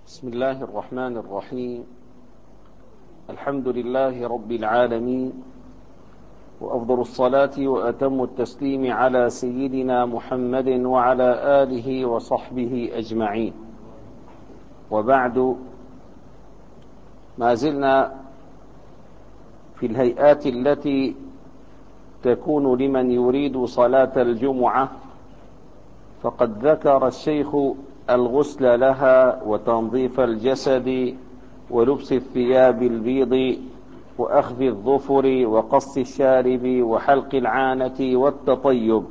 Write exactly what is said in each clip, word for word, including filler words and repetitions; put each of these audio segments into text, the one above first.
بسم الله الرحمن الرحيم. الحمد لله رب العالمين، وأفضل الصلاة وأتم التسليم على سيدنا محمد وعلى آله وصحبه أجمعين. وبعد، ما زلنا في الهيئات التي تكون لمن يريد صلاة الجمعة، فقد ذكر الشيخ الغسل لها وتنظيف الجسد ولبس الثياب البيض وأخذ الظفر وقص الشارب وحلق العانة والتطيب.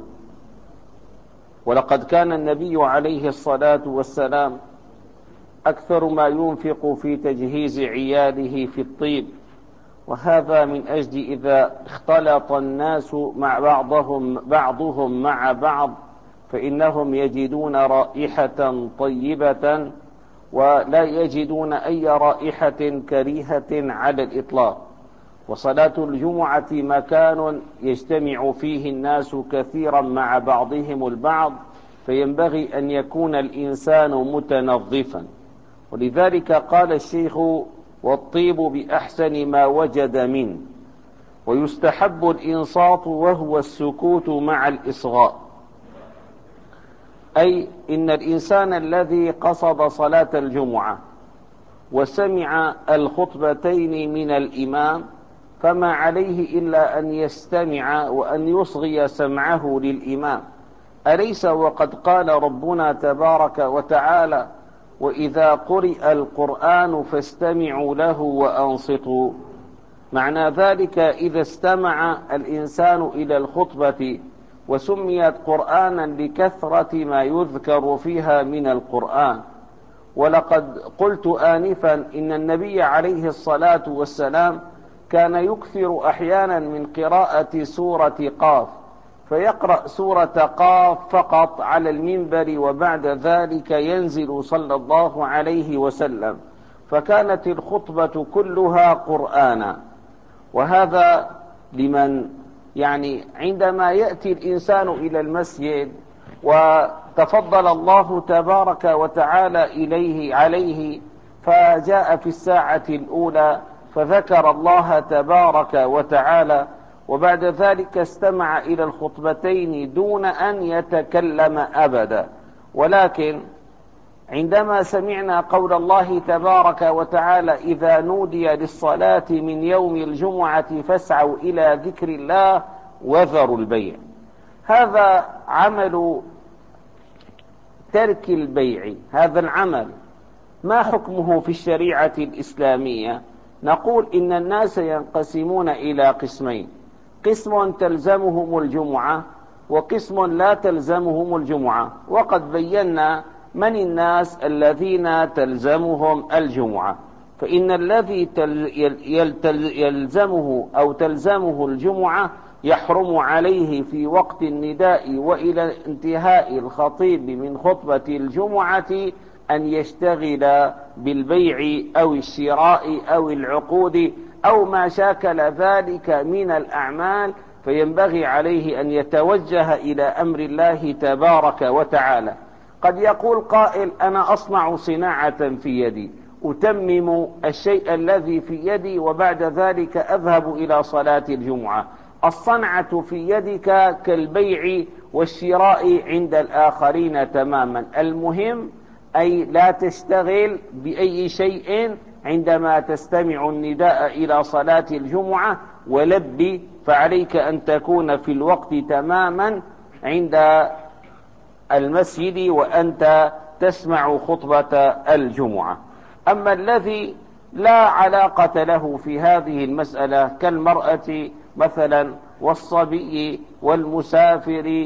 ولقد كان النبي عليه الصلاة والسلام أكثر ما ينفق في تجهيز عياله في الطيب، وهذا من أجل إذا اختلط الناس مع بعضهم بعضهم مع بعض فإنهم يجدون رائحة طيبة ولا يجدون أي رائحة كريهة على الإطلاق. وصلاة الجمعة مكان يجتمع فيه الناس كثيرا مع بعضهم البعض، فينبغي أن يكون الإنسان متنظفا. ولذلك قال الشيخ: والطيب بأحسن ما وجد منه، ويستحب الإنصات وهو السكوت مع الإصغاء. أي إن الإنسان الذي قصد صلاة الجمعة وسمع الخطبتين من الإمام فما عليه إلا أن يستمع وأن يصغي سمعه للإمام. أليس وقد قال ربنا تبارك وتعالى: وإذا قرئ القرآن فاستمعوا له وأنصتوا؟ معنى ذلك إذا استمع الإنسان إلى الخطبة وسميت قرآنا لكثرة ما يذكر فيها من القرآن. ولقد قلت آنفا إن النبي عليه الصلاة والسلام كان يكثر أحيانا من قراءة سورة قاف، فيقرأ سورة قاف فقط على المنبر، وبعد ذلك ينزل صلى الله عليه وسلم، فكانت الخطبة كلها قرآنا. وهذا لمن يعني عندما يأتي الإنسان إلى المسجد وتفضل الله تبارك وتعالى إليه عليه فجاء في الساعة الأولى فذكر الله تبارك وتعالى، وبعد ذلك استمع إلى الخطبتين دون أن يتكلم أبدا. ولكن عندما سمعنا قول الله تبارك وتعالى: إذا نودي للصلاة من يوم الجمعة فاسعوا إلى ذكر الله وذروا البيع، هذا عمل ترك البيع. هذا العمل ما حكمه في الشريعة الإسلامية؟ نقول إن الناس ينقسمون إلى قسمين: قسم تلزمهم الجمعة وقسم لا تلزمهم الجمعة. وقد بينا من الناس الذين تلزمهم الجمعة. فإن الذي يلزمه أو تلزمه الجمعة يحرم عليه في وقت النداء وإلى انتهاء الخطيب من خطبة الجمعة أن يشتغل بالبيع أو الشراء أو العقود أو ما شاكل ذلك من الأعمال، فينبغي عليه أن يتوجه إلى أمر الله تبارك وتعالى. قد يقول قائل: أنا أصنع صناعة في يدي، أتمم الشيء الذي في يدي وبعد ذلك أذهب إلى صلاة الجمعة. الصنعة في يدك كالبيع والشراء عند الآخرين تماما. المهم أي لا تشتغل بأي شيء عندما تستمع النداء إلى صلاة الجمعة، ولبي فعليك أن تكون في الوقت تماما عند المسجد وأنت تسمع خطبة الجمعة. أما الذي لا علاقة له في هذه المسألة كالمرأة مثلا والصبي والمسافر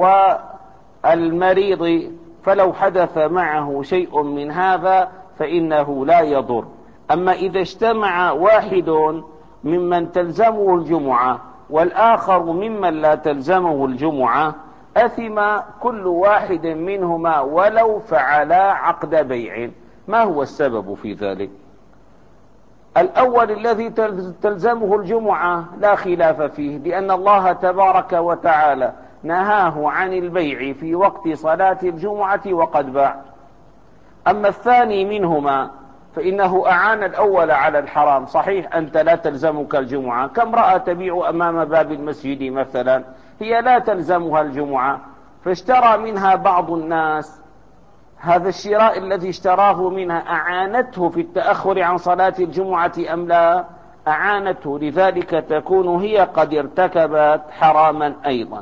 والمريض، فلو حدث معه شيء من هذا فإنه لا يضر. أما إذا اجتمع واحد ممن تلزمه الجمعة والآخر ممن لا تلزمه الجمعة، أثم كل واحد منهما ولو فعلا عقد بيع. ما هو السبب في ذلك؟ الأول الذي تلزمه الجمعة لا خلاف فيه، لأن الله تبارك وتعالى نهاه عن البيع في وقت صلاة الجمعة وقد باع. أما الثاني منهما فإنه أعان الأول على الحرام. صحيح أنت لا تلزمك الجمعة، كم امرأة تبيع أمام باب المسجد مثلا، هي لا تلزمها الجمعة، فاشترى منها بعض الناس، هذا الشراء الذي اشتراه منها أعانته في التأخر عن صلاة الجمعة أم لا؟ أعانته، لذلك تكون هي قد ارتكبت حراما أيضا.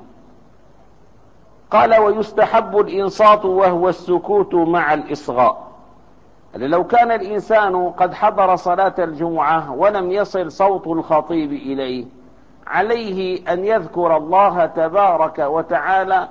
قال: ويستحب الإنصات وهو السكوت مع الإصغاء. لو كان الإنسان قد حضر صلاة الجمعة ولم يصل صوت الخطيب إليه، عليه أن يذكر الله تبارك وتعالى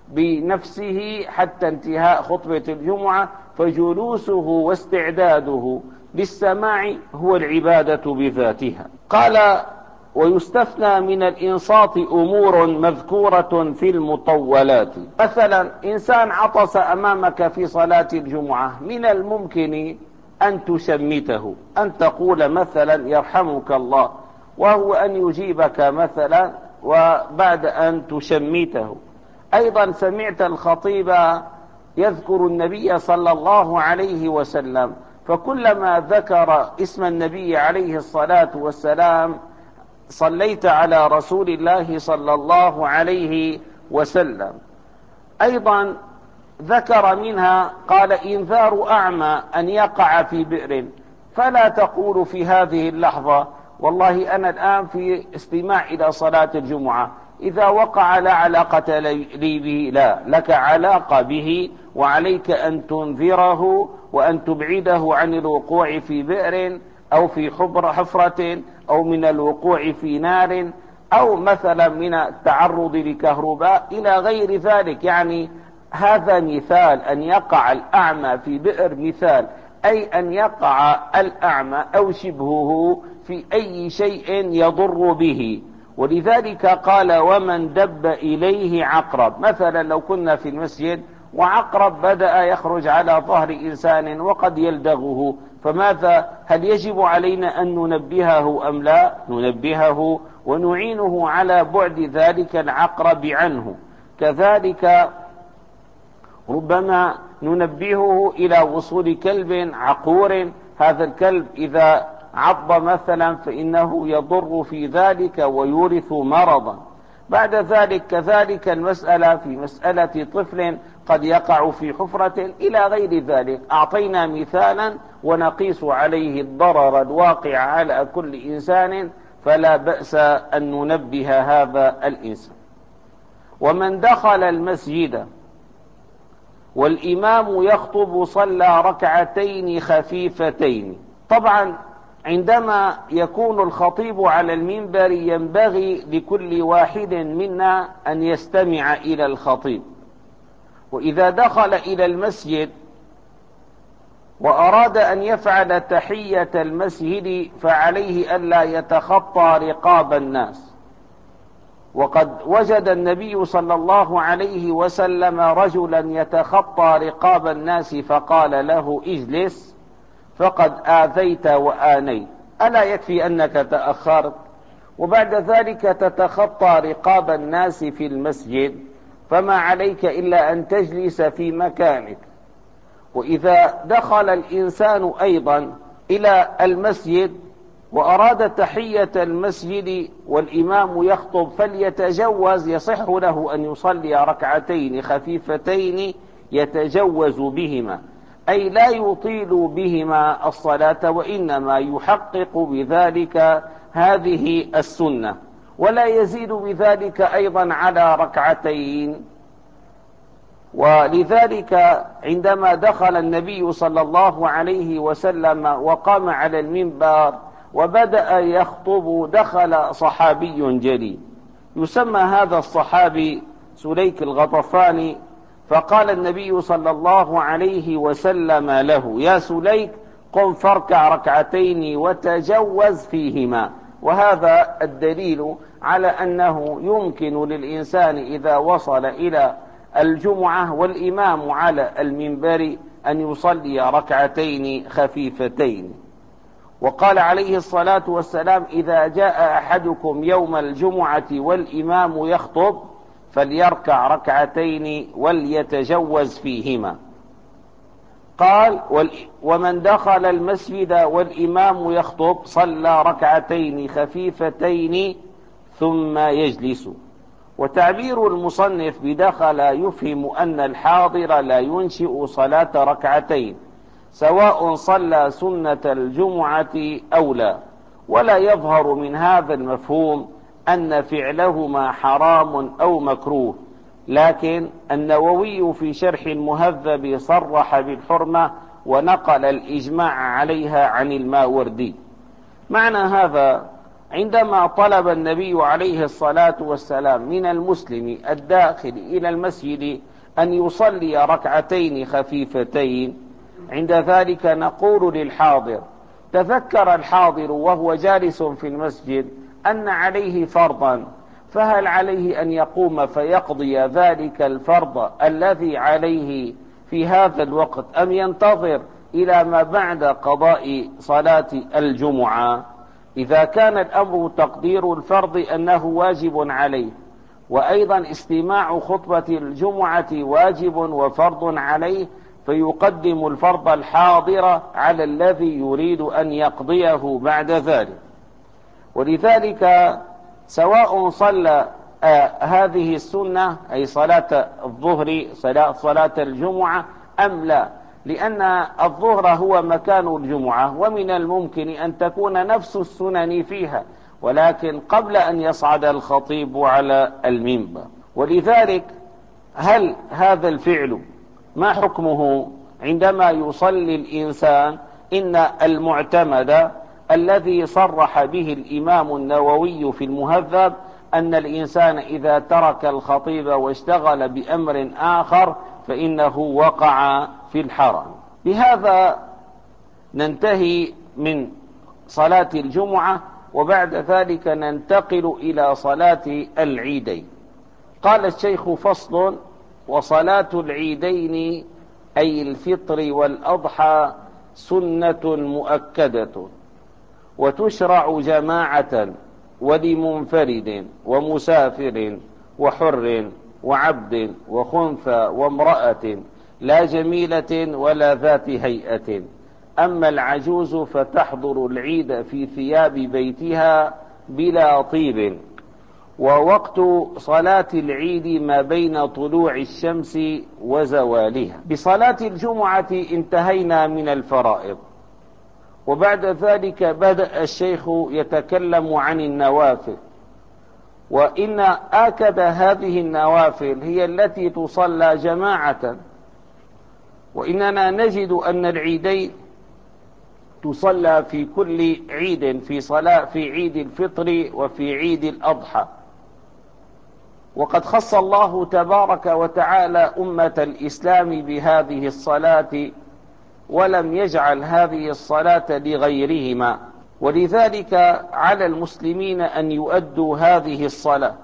بنفسه حتى انتهاء خطبة الجمعة، فجلوسه واستعداده للسماع هو العبادة بذاتها. قال: ويستثنى من الإنصات أمور مذكورة في المطولات. مثلا إنسان عطس أمامك في صلاة الجمعة، من الممكن أن تشمته، أن تقول مثلا يرحمك الله، وهو أن يجيبك مثلا وبعد أن تشمته. أيضا سمعت الخطيب يذكر النبي صلى الله عليه وسلم، فكلما ذكر اسم النبي عليه الصلاة والسلام صليت على رسول الله صلى الله عليه وسلم. أيضا ذكر منها قال: إنذار أعمى أن يقع في بئر، فلا تقول في هذه اللحظة والله أنا الآن في استماع إلى صلاة الجمعة، إذا وقع لا علاقة لي به، لا، لك علاقة به، وعليك أن تنذره وأن تبعده عن الوقوع في بئر أو في حفرة أو من الوقوع في نار أو مثلا من التعرض لكهرباء إلى غير ذلك. يعني هذا مثال، أن يقع الأعمى في بئر مثال، أي أن يقع الأعمى أو شبهه في أي شيء يضر به. ولذلك قال: ومن دب إليه عقرب. مثلا لو كنا في المسجد وعقرب بدأ يخرج على ظهر إنسان وقد يلدغه، فماذا؟ هل يجب علينا أن ننبهه أم لا؟ ننبهه ونعينه على بعد ذلك العقرب عنه. كذلك ربما ننبهه إلى وصول كلب عقور، هذا الكلب إذا عض مثلا فإنه يضر في ذلك ويورث مرضا. بعد ذلك كذلك المسألة في مسألة طفل قد يقع في حفرة إلى غير ذلك. أعطينا مثالا ونقيس عليه الضرر الواقع على كل إنسان، فلا بأس أن ننبه هذا الإنسان. ومن دخل المسجد والإمام يخطب صلى ركعتين خفيفتين. طبعا عندما يكون الخطيب على المنبر ينبغي لكل واحد منا أن يستمع إلى الخطيب، وإذا دخل إلى المسجد وأراد أن يفعل تحية المسجد فعليه ألا يتخطى رقاب الناس. وقد وجد النبي صلى الله عليه وسلم رجلا يتخطى رقاب الناس فقال له: اجلس فقد آذيت وآنيت، ألا يكفي أنك تأخرت وبعد ذلك تتخطى رقاب الناس في المسجد؟ فما عليك إلا أن تجلس في مكانك. وإذا دخل الإنسان أيضا إلى المسجد وأراد تحية المسجد والإمام يخطب فليتجوز، يصح له أن يصلي ركعتين خفيفتين يتجوز بهما، أي لا يطيل بهما الصلاة، وإنما يحقق بذلك هذه السنة، ولا يزيد بذلك أيضا على ركعتين. ولذلك عندما دخل النبي صلى الله عليه وسلم وقام على المنبر وبدأ يخطب دخل صحابي جليل يسمى هذا الصحابي سليك الغطفاني، فقال النبي صلى الله عليه وسلم له: يا سليك قم فاركع ركعتين وتجوز فيهما. وهذا الدليل على أنه يمكن للإنسان إذا وصل إلى الجمعة والإمام على المنبر أن يصلي ركعتين خفيفتين. وقال عليه الصلاة والسلام: إذا جاء أحدكم يوم الجمعة والإمام يخطب فليركع ركعتين وليتجوز فيهما. قال: ومن دخل المسجد والإمام يخطب صلى ركعتين خفيفتين ثم يجلس. وتعبير المصنف بدخل يفهم أن الحاضر لا ينشئ صلاة ركعتين سواء صلى سنة الجمعة أو لا، ولا يظهر من هذا المفهوم أن فعلهما حرام أو مكروه، لكن النووي في شرح المهذب صرح بالحرمة ونقل الإجماع عليها عن الماوردي. معنى هذا: عندما طلب النبي عليه الصلاة والسلام من المسلم الداخل إلى المسجد أن يصلي ركعتين خفيفتين، عند ذلك نقول للحاضر: تذكر الحاضر وهو جالس في المسجد أن عليه فرضا، فهل عليه أن يقوم فيقضي ذلك الفرض الذي عليه في هذا الوقت، أم ينتظر إلى ما بعد قضاء صلاة الجمعة؟ إذا كان الأمر تقدير الفرض أنه واجب عليه، وأيضا استماع خطبة الجمعة واجب وفرض عليه، فيقدم الفرض الحاضر على الذي يريد أن يقضيه بعد ذلك. ولذلك سواء صلى آه هذه السنة أي صلاة الظهر صلاة, صلاة الجمعة أم لا، لأن الظهر هو مكان الجمعة، ومن الممكن أن تكون نفس السنن فيها، ولكن قبل أن يصعد الخطيب على المنبر. ولذلك هل هذا الفعل ما حكمه عندما يصلي الإنسان؟ إن المعتمد الذي صرح به الإمام النووي في المهذب أن الإنسان إذا ترك الخطيب واشتغل بأمر آخر فإنه وقع في الحرام. بهذا ننتهي من صلاة الجمعة، وبعد ذلك ننتقل إلى صلاة العيدين. قال الشيخ: فصل: وصلاة العيدين أي الفطر والأضحى سنة مؤكدة، وتشرع جماعة ولمنفرد ومسافر وحر وعبد وخنثى وامرأة، لا جميلة ولا ذات هيئة. أما العجوز فتحضر العيد في ثياب بيتها بلا طيب. ووقت صلاة العيد ما بين طلوع الشمس وزوالها. بصلاة الجمعة انتهينا من الفرائض، وبعد ذلك بدأ الشيخ يتكلم عن النوافل. وإن آكد هذه النوافل هي التي تصلى جماعة، وإننا نجد أن العيدين تصلى في كل عيد، في صلاة في عيد الفطر وفي عيد الأضحى. وقد خص الله تبارك وتعالى أمة الإسلام بهذه الصلاة، ولم يجعل هذه الصلاة لغيرهما، ولذلك على المسلمين أن يؤدوا هذه الصلاة.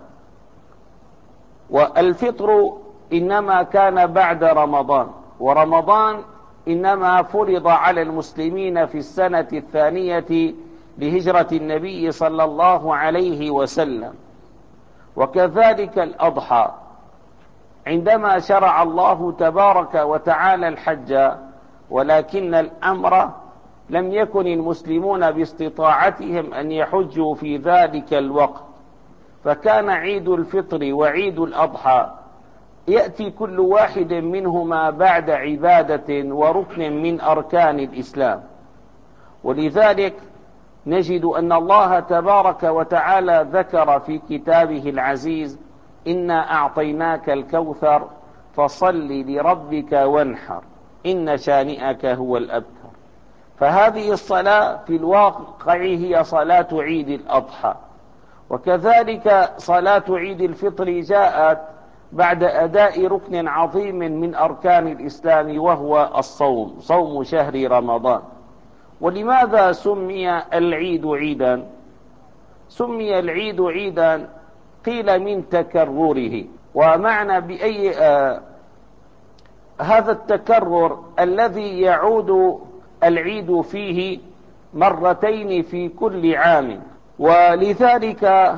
والفطر إنما كان بعد رمضان، ورمضان إنما فرض على المسلمين في السنة الثانية لهجرة النبي صلى الله عليه وسلم. وكذلك الأضحى، عندما شرع الله تبارك وتعالى الحج، ولكن الأمر لم يكن المسلمون باستطاعتهم أن يحجوا في ذلك الوقت، فكان عيد الفطر وعيد الأضحى يأتي كل واحد منهما بعد عبادة وركن من أركان الإسلام. ولذلك نجد أن الله تبارك وتعالى ذكر في كتابه العزيز: إنا أعطيناك الكوثر فصل لربك وانحر إن شانئك هو الأبتر. فهذه الصلاة في الواقع هي صلاة عيد الأضحى. وكذلك صلاة عيد الفطر جاءت بعد أداء ركن عظيم من أركان الإسلام، وهو الصوم، صوم شهر رمضان. ولماذا سمي العيد عيدا؟ سمي العيد عيدا قيل من تكرره. ومعنى بأي آه هذا التكرر الذي يعود العيد فيه مرتين في كل عام. ولذلك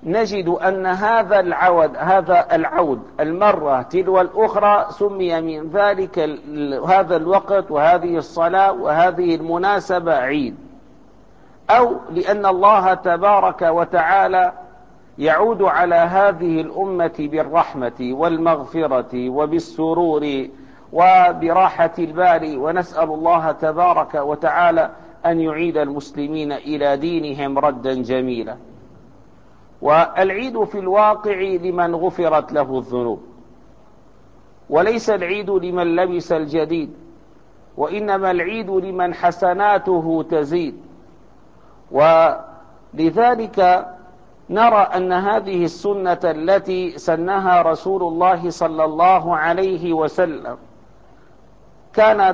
نجد أن هذا العود هذا العود المرة تلو الأخرى سمي من ذلك هذا الوقت وهذه الصلاة وهذه المناسبة عيد، أو لأن الله تبارك وتعالى يعود على هذه الأمة بالرحمة والمغفرة وبالسرور وبراحة البال، ونسأل الله تبارك وتعالى أن يعيد المسلمين إلى دينهم ردا جميلا. والعيد في الواقع لمن غفرت له الذنوب، وليس العيد لمن لبس الجديد، وإنما العيد لمن حسناته تزيد. ولذلك نرى أن هذه السنة التي سنها رسول الله صلى الله عليه وسلم كانت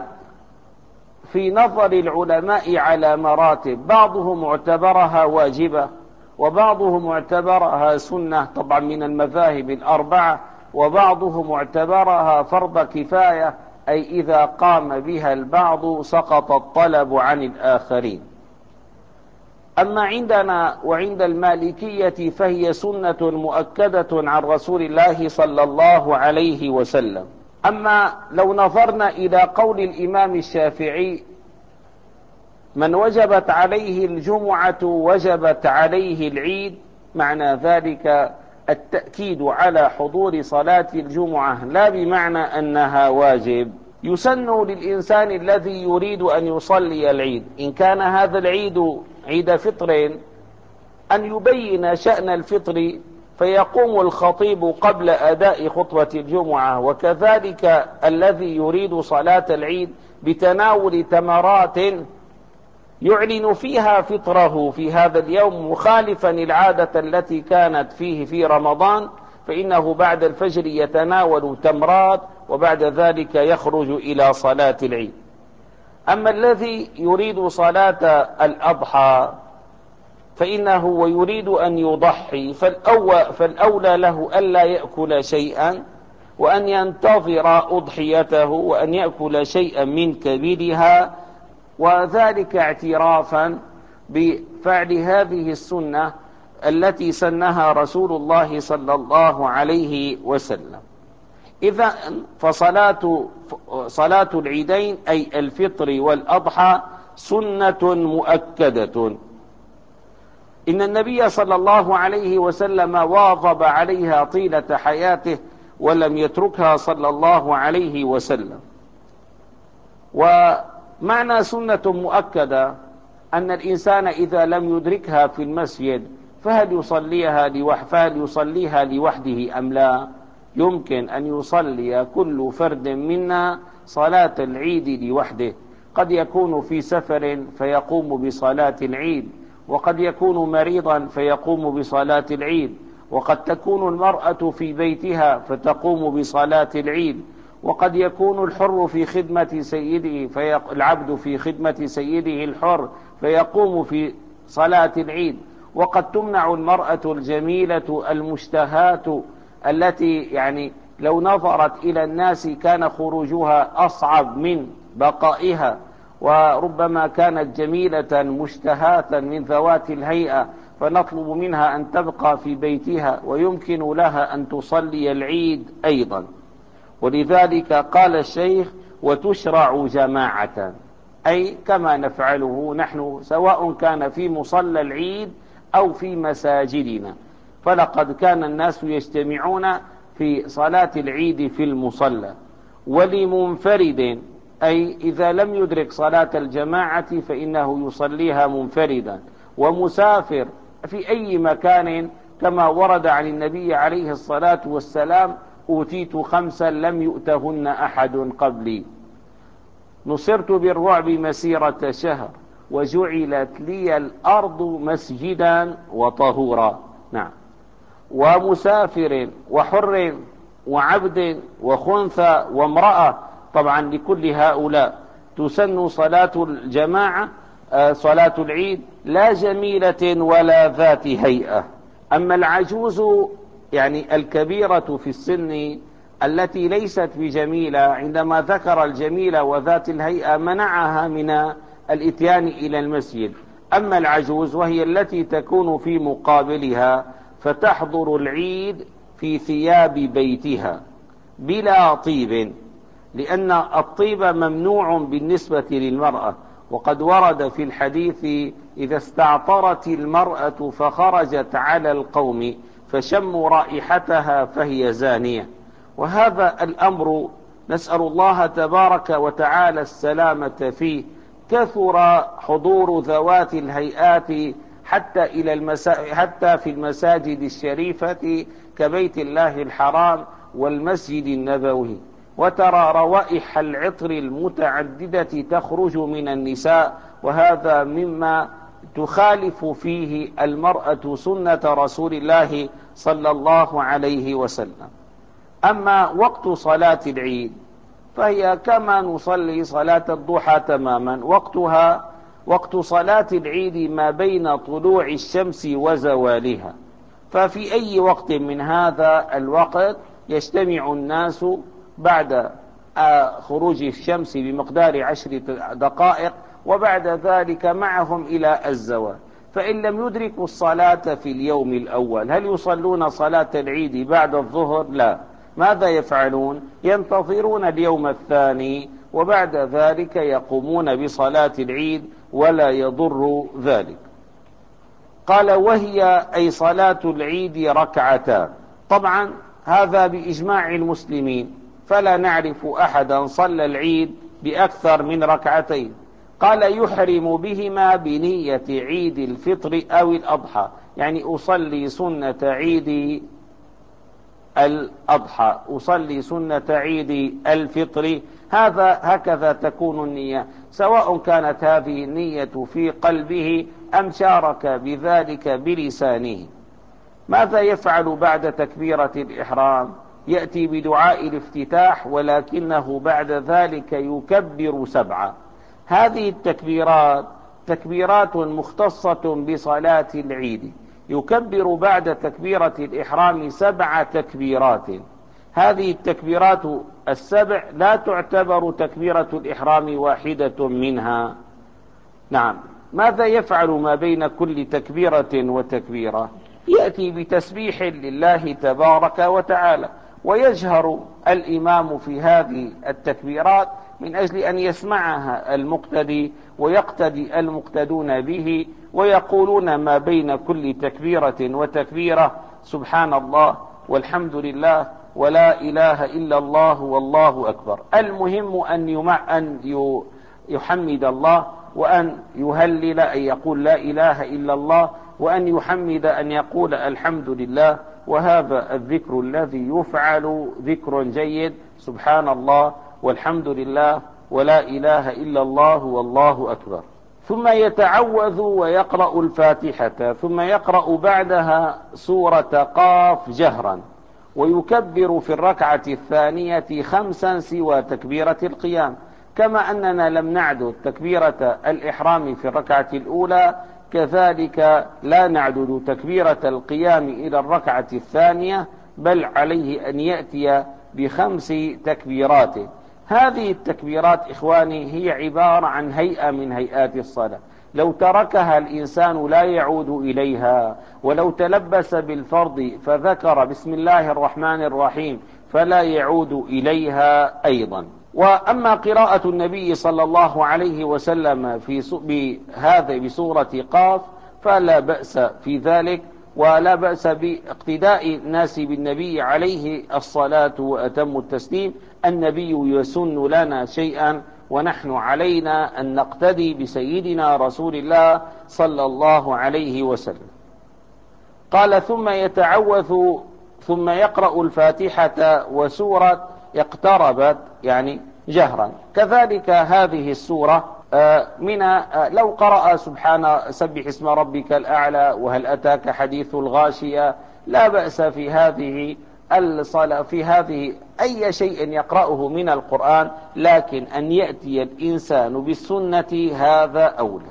في نظر العلماء على مراتب، بعضهم اعتبرها واجبة، وبعضهم اعتبرها سنة طبعا من المذاهب الأربعة، وبعضهم اعتبرها فرض كفاية، أي إذا قام بها البعض سقط الطلب عن الآخرين. أما عندنا وعند المالكية فهي سنة مؤكدة عن رسول الله صلى الله عليه وسلم. أما لو نظرنا إلى قول الإمام الشافعي: من وجبت عليه الجمعة وجبت عليه العيد، معنى ذلك التأكيد على حضور صلاة الجمعة، لا بمعنى أنها واجب. يسن للإنسان الذي يريد أن يصلي العيد، إن كان هذا العيد عيد فطر، أن يبين شأن الفطر، فيقوم الخطيب قبل أداء خطبة الجمعة، وكذلك الذي يريد صلاة العيد بتناول تمرات يعلن فيها فطره في هذا اليوم، مخالفا العادة التي كانت فيه في رمضان، فإنه بعد الفجر يتناول تمرات وبعد ذلك يخرج إلى صلاة العيد. أما الذي يريد صلاة الأضحى فإنه ويريد أن يضحي، فالأولى له ألا يأكل شيئا، وأن ينتظر أضحيته وأن يأكل شيئا من كبدها، وذلك اعترافا بفعل هذه السنة التي سنها رسول الله صلى الله عليه وسلم. إذا فصلاة صلاة العيدين أي الفطر والأضحى سنة مؤكدة، إن النبي صلى الله عليه وسلم واظب عليها طيلة حياته ولم يتركها صلى الله عليه وسلم. ومعنى سنة مؤكدة أن الإنسان إذا لم يدركها في المسجد فهل يصليها لوحده فهل يصليها لوحده أم لا؟ يمكن أن يصلي كل فرد منا صلاة العيد لوحده، قد يكون في سفر فيقوم بصلاة العيد، وقد يكون مريضا فيقوم بصلاة العيد، وقد تكون المرأة في بيتها فتقوم بصلاة العيد، وقد يكون الحر في خدمة سيده فيق... العبد في خدمة سيده الحر فيقوم في صلاة العيد، وقد تمنع المرأة الجميلة المشتهاة التي يعني لو نظرت إلى الناس كان خروجها أصعب من بقائها، وربما كانت جميلة مشتهاة من ذوات الهيئة فنطلب منها أن تبقى في بيتها، ويمكن لها أن تصلي العيد أيضا. ولذلك قال الشيخ: وتشرع جماعة، أي كما نفعله نحن سواء كان في مصلى العيد أو في مساجدنا، فلقد كان الناس يجتمعون في صلاة العيد في المصلى. ولمنفرد، أي إذا لم يدرك صلاة الجماعة فإنه يصليها منفردا. ومسافر في أي مكان، كما ورد عن النبي عليه الصلاة والسلام: أوتيت خمسا لم يؤتهن أحد قبلي، نصرت بالرعب مسيرة شهر، وجعلت لي الأرض مسجدا وطهورا. نعم. ومسافر وحر وعبد وخنثى وامرأة، طبعا لكل هؤلاء تسن صلاة الجماعة صلاة العيد، لا جميلة ولا ذات هيئة. أما العجوز يعني الكبيرة في السن التي ليست بجميلة، عندما ذكر الجميلة وذات الهيئة منعها من الإتيان إلى المسجد. أما العجوز وهي التي تكون في مقابلها فتحضر العيد في ثياب بيتها بلا طيب، لأن الطيب ممنوع بالنسبة للمرأة، وقد ورد في الحديث: إذا استعطرت المرأة فخرجت على القوم فشموا رائحتها فهي زانية. وهذا الأمر نسأل الله تبارك وتعالى السلامة فيه. كثر حضور ذوات الهيئات حتى إلى المسا... حتى في المساجد الشريفة كبيت الله الحرام والمسجد النبوي، وترى روائح العطر المتعددة تخرج من النساء، وهذا مما تخالف فيه المرأة سنة رسول الله صلى الله عليه وسلم. أما وقت صلاة العيد فهي كما نصلي صلاة الضحى تماما، وقتها وقت صلاة العيد ما بين طلوع الشمس وزوالها، ففي أي وقت من هذا الوقت يجتمع الناس بعد خروج الشمس بمقدار عشر دقائق، وبعد ذلك معهم إلى الزوال. فإن لم يدركوا الصلاة في اليوم الأول، هل يصلون صلاة العيد بعد الظهر؟ لا. ماذا يفعلون؟ ينتظرون اليوم الثاني، وبعد ذلك يقومون بصلاة العيد ولا يضر ذلك. قال: وهي أي صلاة العيد ركعتان. طبعا هذا بإجماع المسلمين، فلا نعرف أحدا صلى العيد بأكثر من ركعتين. قال: يحرم بهما بنية عيد الفطر أو الأضحى، يعني أصلي سنة عيد الأضحى، أصلي سنة عيد الفطر، هذا هكذا تكون النية، سواء كانت هذه النية في قلبه أم شارك بذلك بلسانه. ماذا يفعل بعد تكبيرة الإحرام؟ يأتي بدعاء الافتتاح، ولكنه بعد ذلك يكبر سبعة. هذه التكبيرات تكبيرات مختصة بصلاة العيد، يكبر بعد تكبيرة الإحرام سبع تكبيرات. هذه التكبيرات السبع لا تعتبر تكبيرة الإحرام واحدة منها. نعم. ماذا يفعل ما بين كل تكبيرة وتكبيرة؟ يأتي بتسبيح لله تبارك وتعالى، ويجهر الإمام في هذه التكبيرات من أجل أن يسمعها المقتدي ويقتدي المقتدون به، ويقولون ما بين كل تكبيرة وتكبيرة: سبحان الله والحمد لله ولا إله إلا الله والله أكبر. المهم أن يمع أن يحمد الله، وأن يهلل أن يقول لا إله إلا الله، وأن يحمد أن يقول الحمد لله. وهذا الذكر الذي يفعل ذكر جيد: سبحان الله والحمد لله ولا إله إلا الله والله أكبر. ثم يتعوذ ويقرأ الفاتحة، ثم يقرأ بعدها سورة قاف جهرا، ويكبر في الركعة الثانية خمسا سوى تكبيرة القيام، كما أننا لم نعدد تكبيرة الإحرام في الركعة الأولى، كذلك لا نعدد تكبيرة القيام إلى الركعة الثانية، بل عليه أن يأتي بخمس تكبيرات. هذه التكبيرات إخواني هي عبارة عن هيئة من هيئات الصلاة، لو تركها الإنسان لا يعود إليها، ولو تلبس بالفرض فذكر بسم الله الرحمن الرحيم فلا يعود إليها أيضا. وأما قراءة النبي صلى الله عليه وسلم في بهذا بسورة قاف فلا بأس في ذلك، ولا بأس باقتداء الناس بالنبي عليه الصلاة وأتم التسليم. النبي يسن لنا شيئا، ونحن علينا أن نقتدي بسيدنا رسول الله صلى الله عليه وسلم. قال: ثم يتعوذ ثم يقرأ الفاتحة وسورة اقتربت، يعني جهرا. كذلك هذه السورة من لو قرأ سبحان سبح اسم ربك الأعلى وهل أتاك حديث الغاشية لا بأس في هذه الصلاة، في هذه أي شيء يقرأه من القرآن، لكن أن يأتي الإنسان بالسنة هذا أولى.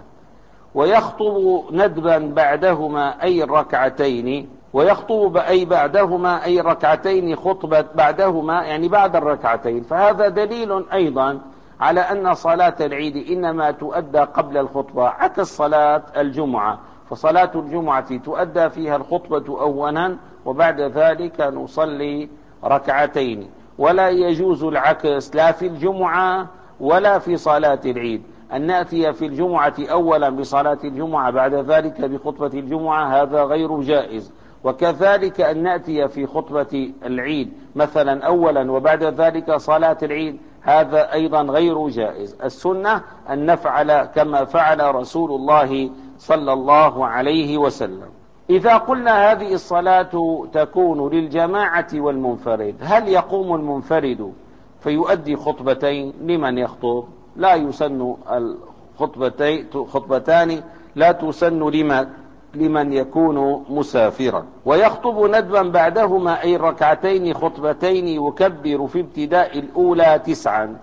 ويخطب ندبا بعدهما أي الركعتين، ويخطب أي بعدهما أي ركعتين خطبة بعدهما، يعني بعد الركعتين. فهذا دليل أيضا على أن صلاة العيد إنما تؤدى قبل الخطبة، عكس صلاة الجمعة. فصلاة الجمعة تؤدى فيها الخطبة أولا وبعد ذلك نصلي ركعتين، ولا يجوز العكس لا في الجمعة ولا في صلاة العيد، أن نأتي في الجمعة أولا بصلاة الجمعة بعد ذلك بخطبة الجمعة، هذا غير جائز. وكذلك أن نأتي في خطبة العيد مثلا أولا وبعد ذلك صلاة العيد، هذا أيضا غير جائز. السنة أن نفعل كما فعل رسول الله صلى الله عليه وسلم. إذا قلنا هذه الصلاة تكون للجماعة والمنفرد، هل يقوم المنفرد فيؤدي خطبتين لمن يخطب؟ لا يسن الخطبتين خطبتان لا تسن لمن لمن يكون مسافرا، ويخطب ندبا بعدهما أي ركعتين خطبتين، يكبر في ابتداء الأولى تسعا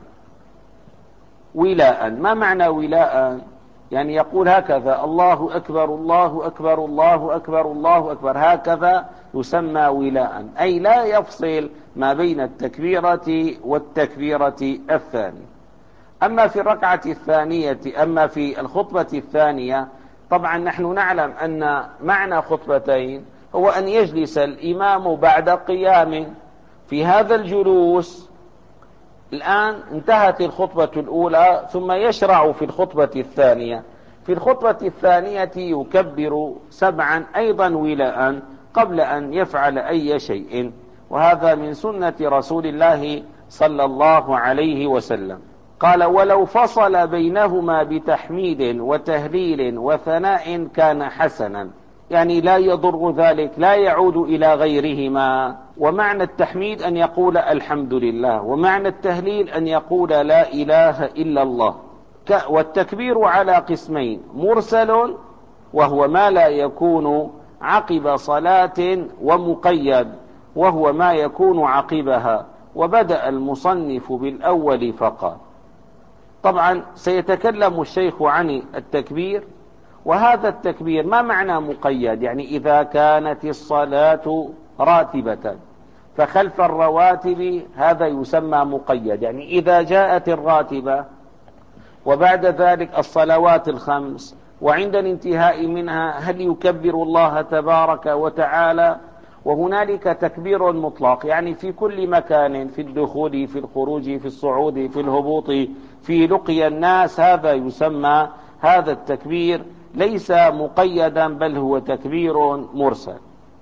ولاء. ما معنى ولاء؟ يعني يقول هكذا: الله أكبر الله أكبر الله أكبر الله أكبر، هكذا يسمى ولاء، أي لا يفصل ما بين التكبيرة والتكبيرة الثانية. أما في الركعة الثانية أما في الخطبة الثانية، طبعا نحن نعلم أن معنى خطبتين هو أن يجلس الإمام بعد قيام. في هذا الجلوس الآن انتهت الخطبة الأولى ثم يشرع في الخطبة الثانية. في الخطبة الثانية يكبر سبعا أيضا ولاء قبل أن يفعل أي شيء، وهذا من سنة رسول الله صلى الله عليه وسلم. قال: ولو فصل بينهما بتحميد وتهليل وثناء كان حسنا، يعني لا يضر ذلك، لا يعود إلى غيرهما. ومعنى التحميد أن يقول الحمد لله، ومعنى التهليل أن يقول لا إله إلا الله. والتكبير على قسمين: مرسل وهو ما لا يكون عقب صلاة، ومقيد وهو ما يكون عقبها. وبدأ المصنف بالأول فقط. طبعا سيتكلم الشيخ عن التكبير، وهذا التكبير ما معنى مقيد؟ يعني إذا كانت الصلاة راتبة فخلف الرواتب هذا يسمى مقيد، يعني إذا جاءت الراتبة وبعد ذلك الصلوات الخمس وعند الانتهاء منها هل يكبر الله تبارك وتعالى؟ وهنالك تكبير مطلق، يعني في كل مكان، في الدخول في الخروج في الصعود في الهبوط في لقي الناس، هذا يسمى هذا التكبير ليس مقيدا بل هو تكبير مرسل.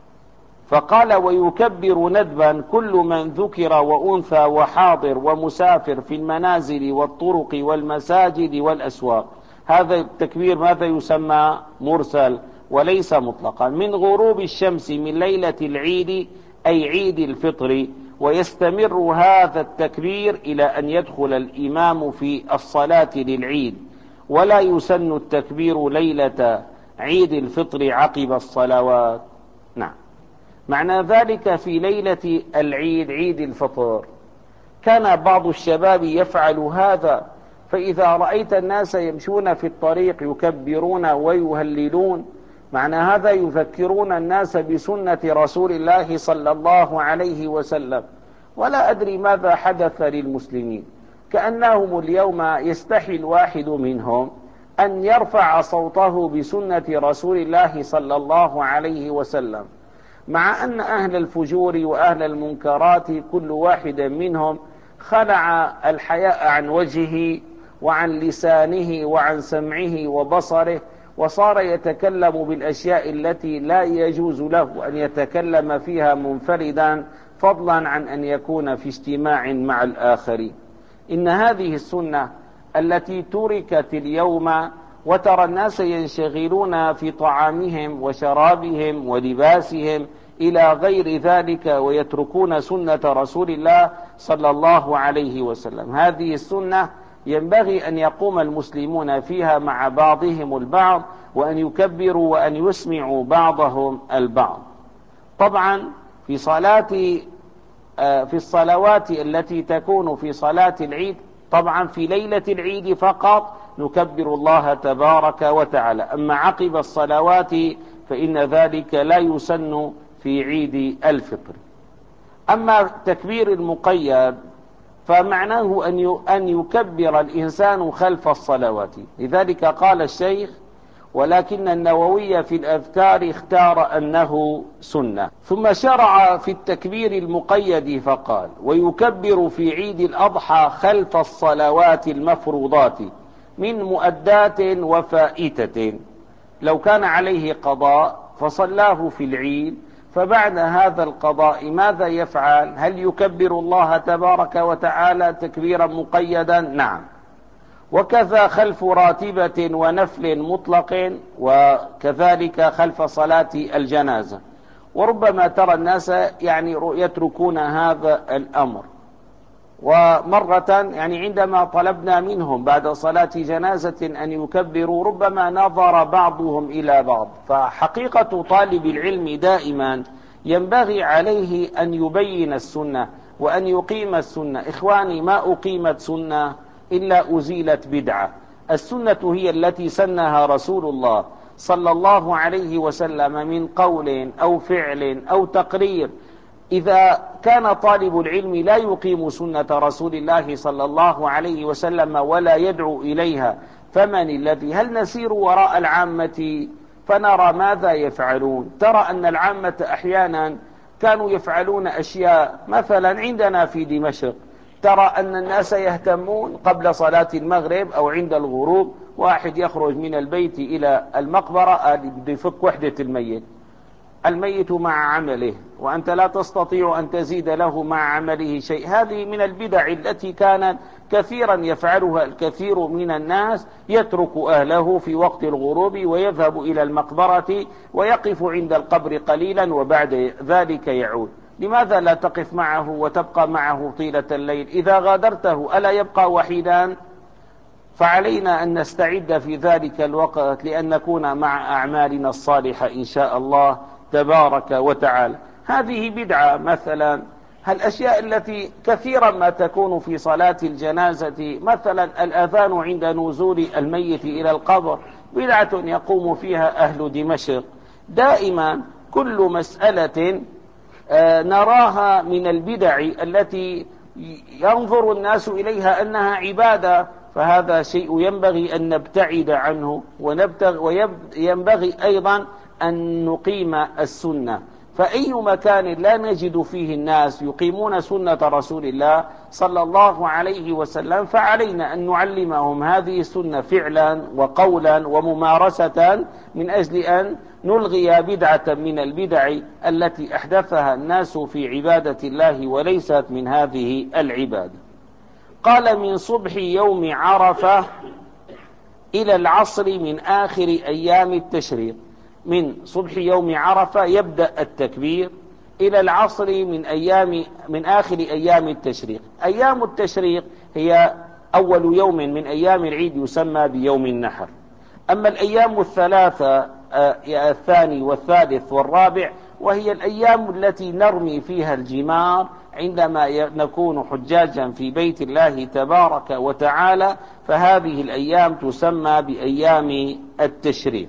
فقال: ويكبر ندبا كل من ذكر وأنثى وحاضر ومسافر في المنازل والطرق والمساجد والأسواق. هذا التكبير ماذا يسمى؟ مرسل وليس مطلقا. من غروب الشمس من ليلة العيد أي عيد الفطر، ويستمر هذا التكبير إلى أن يدخل الإمام في الصلاة للعيد، ولا يسن التكبير ليلة عيد الفطر عقب الصلوات. نعم، معنى ذلك في ليلة العيد عيد الفطر كان بعض الشباب يفعل هذا، فإذا رأيت الناس يمشون في الطريق يكبرون ويهللون، معنى هذا يذكرون الناس بسنة رسول الله صلى الله عليه وسلم. ولا أدري ماذا حدث للمسلمين، كأنهم اليوم يستحي الواحد منهم أن يرفع صوته بسنة رسول الله صلى الله عليه وسلم، مع أن أهل الفجور وأهل المنكرات كل واحد منهم خلع الحياء عن وجهه وعن لسانه وعن سمعه وبصره، وصار يتكلم بالأشياء التي لا يجوز له أن يتكلم فيها منفردا، فضلا عن أن يكون في اجتماع مع الآخرين. إن هذه السنة التي تركت اليوم، وترى الناس ينشغلون في طعامهم وشرابهم ولباسهم إلى غير ذلك، ويتركون سنة رسول الله صلى الله عليه وسلم. هذه السنة ينبغي أن يقوم المسلمون فيها مع بعضهم البعض، وأن يكبروا وأن يسمعوا بعضهم البعض. طبعا في صلاة في الصلوات التي تكون في صلاة العيد، طبعا في ليلة العيد فقط نكبر الله تبارك وتعالى، أما عقب الصلوات فإن ذلك لا يسن في عيد الفطر. أما تكبير المقيد فمعناه أن أن يكبر الإنسان خلف الصلوات. لذلك قال الشيخ: ولكن النووي في الأذكار اختار أنه سنة. ثم شرع في التكبير المقيد فقال: ويكبر في عيد الأضحى خلف الصلوات المفروضات من مؤدات وفائتة. لو كان عليه قضاء فصلاه في العيد، فبعد هذا القضاء ماذا يفعل؟ هل يكبر الله تبارك وتعالى تكبيرا مقيدا؟ نعم. وكذا خلف راتبة ونفل مطلق، وكذلك خلف صلاة الجنازة. وربما ترى الناس يعني يتركون هذا الأمر. ومرة يعني عندما طلبنا منهم بعد صلاة جنازة أن يكبروا، ربما نظر بعضهم إلى بعض. فحقيقة طالب العلم دائما ينبغي عليه أن يبين السنة وأن يقيم السنة. إخواني، ما أقيمت سنة إلا أزيلت بدعة. السنة هي التي سنها رسول الله صلى الله عليه وسلم من قول أو فعل أو تقرير. إذا كان طالب العلم لا يقيم سنة رسول الله صلى الله عليه وسلم ولا يدعو إليها، فمن الذي؟ هل نسير وراء العامة فنرى ماذا يفعلون؟ ترى أن العامة أحيانا كانوا يفعلون أشياء، مثلا عندنا في دمشق ترى أن الناس يهتمون قبل صلاة المغرب أو عند الغروب، واحد يخرج من البيت إلى المقبرة بده يفك وحدة الميت، الميت مع عمله، وأنت لا تستطيع أن تزيد له مع عمله شيء. هذه من البدع التي كان كثيرا يفعلها الكثير من الناس، يترك أهله في وقت الغروب ويذهب إلى المقبرة ويقف عند القبر قليلا وبعد ذلك يعود. لماذا لا تقف معه وتبقى معه طيلة الليل؟ إذا غادرته ألا يبقى وحيدا؟ فعلينا أن نستعد في ذلك الوقت لأن نكون مع أعمالنا الصالحة إن شاء الله تبارك وتعالى. هذه بدعة. مثلا الأشياء التي كثيرا ما تكون في صلاة الجنازة، مثلا الأذان عند نزول الميت إلى القبر، بدعة يقوم فيها أهل دمشق. دائما كل مسألة نراها من البدع التي ينظر الناس إليها أنها عبادة، فهذا شيء ينبغي أن نبتعد عنه، وينبغي أيضا أن نقيم السنة. فأي مكان لا نجد فيه الناس يقيمون سنة رسول الله صلى الله عليه وسلم، فعلينا أن نعلمهم هذه السنة فعلا وقولا وممارسة، من أجل أن نلغي بدعة من البدع التي أحدثها الناس في عبادة الله وليست من هذه العبادة. قال: من صبح يوم عرفة إلى العصر من آخر أيام التشريق. من صبح يوم عرفة يبدأ التكبير إلى العصر من أيام من آخر أيام التشريق. أيام التشريق هي أول يوم من أيام العيد يسمى بيوم النحر. أما الأيام الثلاثة الثاني والثالث والرابع، وهي الأيام التي نرمي فيها الجمار عندما نكون حجاجا في بيت الله تبارك وتعالى، فهذه الأيام تسمى بأيام التشريق.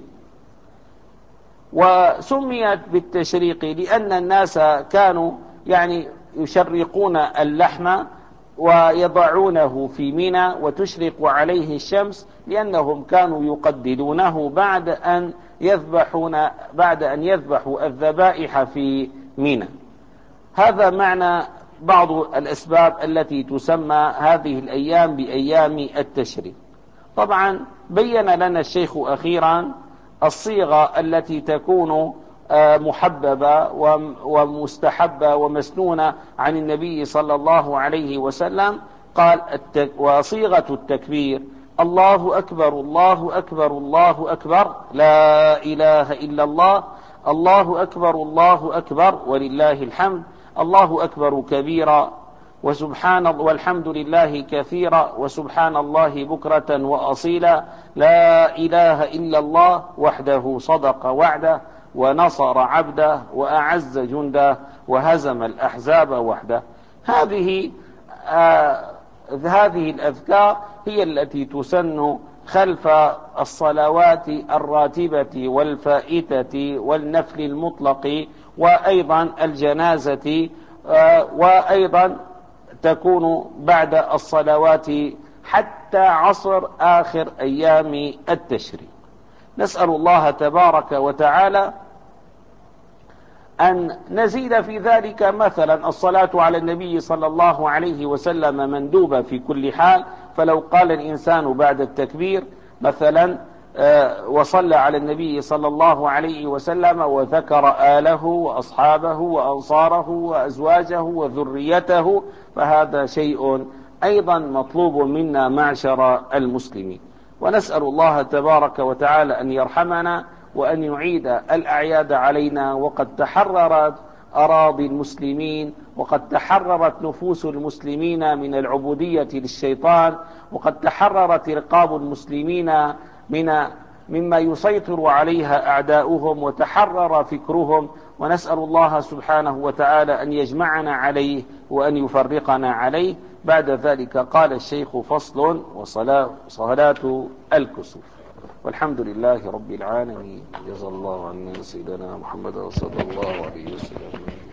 وسميت بالتشريق لأن الناس كانوا يعني يشرقون اللحم ويضعونه في منى وتشرق عليه الشمس، لأنهم كانوا يقددونه بعد أن يذبحون بعد أن يذبحوا الذبائح في منى. هذا معنى بعض الأسباب التي تسمى هذه الأيام بأيام التشريق. طبعا بين لنا الشيخ أخيرا الصيغة التي تكون محببة ومستحبة ومسنونة عن النبي صلى الله عليه وسلم. قال: وصيغة التكبير: الله أكبر الله أكبر الله أكبر، لا إله إلا الله، الله أكبر الله أكبر ولله الحمد، الله أكبر كبيرا، وسبحان الله والحمد لله كثيرا، وسبحان الله بكرة وأصيلا، لا إله إلا الله وحده صدق وعده ونصر عبده وأعز جنده وهزم الأحزاب وحده. هذه آه هذه الأذكار هي التي تسن خلف الصلوات الراتبة والفائتة والنفل المطلق وأيضا الجنازة، آه وأيضا تكون بعد الصلوات حتى عصر آخر أيام التشريق. نسأل الله تبارك وتعالى أن نزيد في ذلك. مثلا الصلاة على النبي صلى الله عليه وسلم مندوبة في كل حال، فلو قال الإنسان بعد التكبير مثلا آه وصلى على النبي صلى الله عليه وسلم وذكر آله وأصحابه وأنصاره وأزواجه وذريته، فهذا شيء أيضا مطلوب منا معشر المسلمين. ونسأل الله تبارك وتعالى أن يرحمنا وأن يعيد الأعياد علينا، وقد تحررت أراضي المسلمين، وقد تحررت نفوس المسلمين من العبودية للشيطان، وقد تحررت رقاب المسلمين من مما يسيطر عليها أعداؤهم، وتحرر فكرهم. ونسأل الله سبحانه وتعالى أن يجمعنا عليه وأن يفرقنا عليه. بعد ذلك قال الشيخ: فصل وصلاة الكسوف. والحمد لله رب العالمين. جزا الله عنا سيدنا محمد صلى الله عليه وسلم.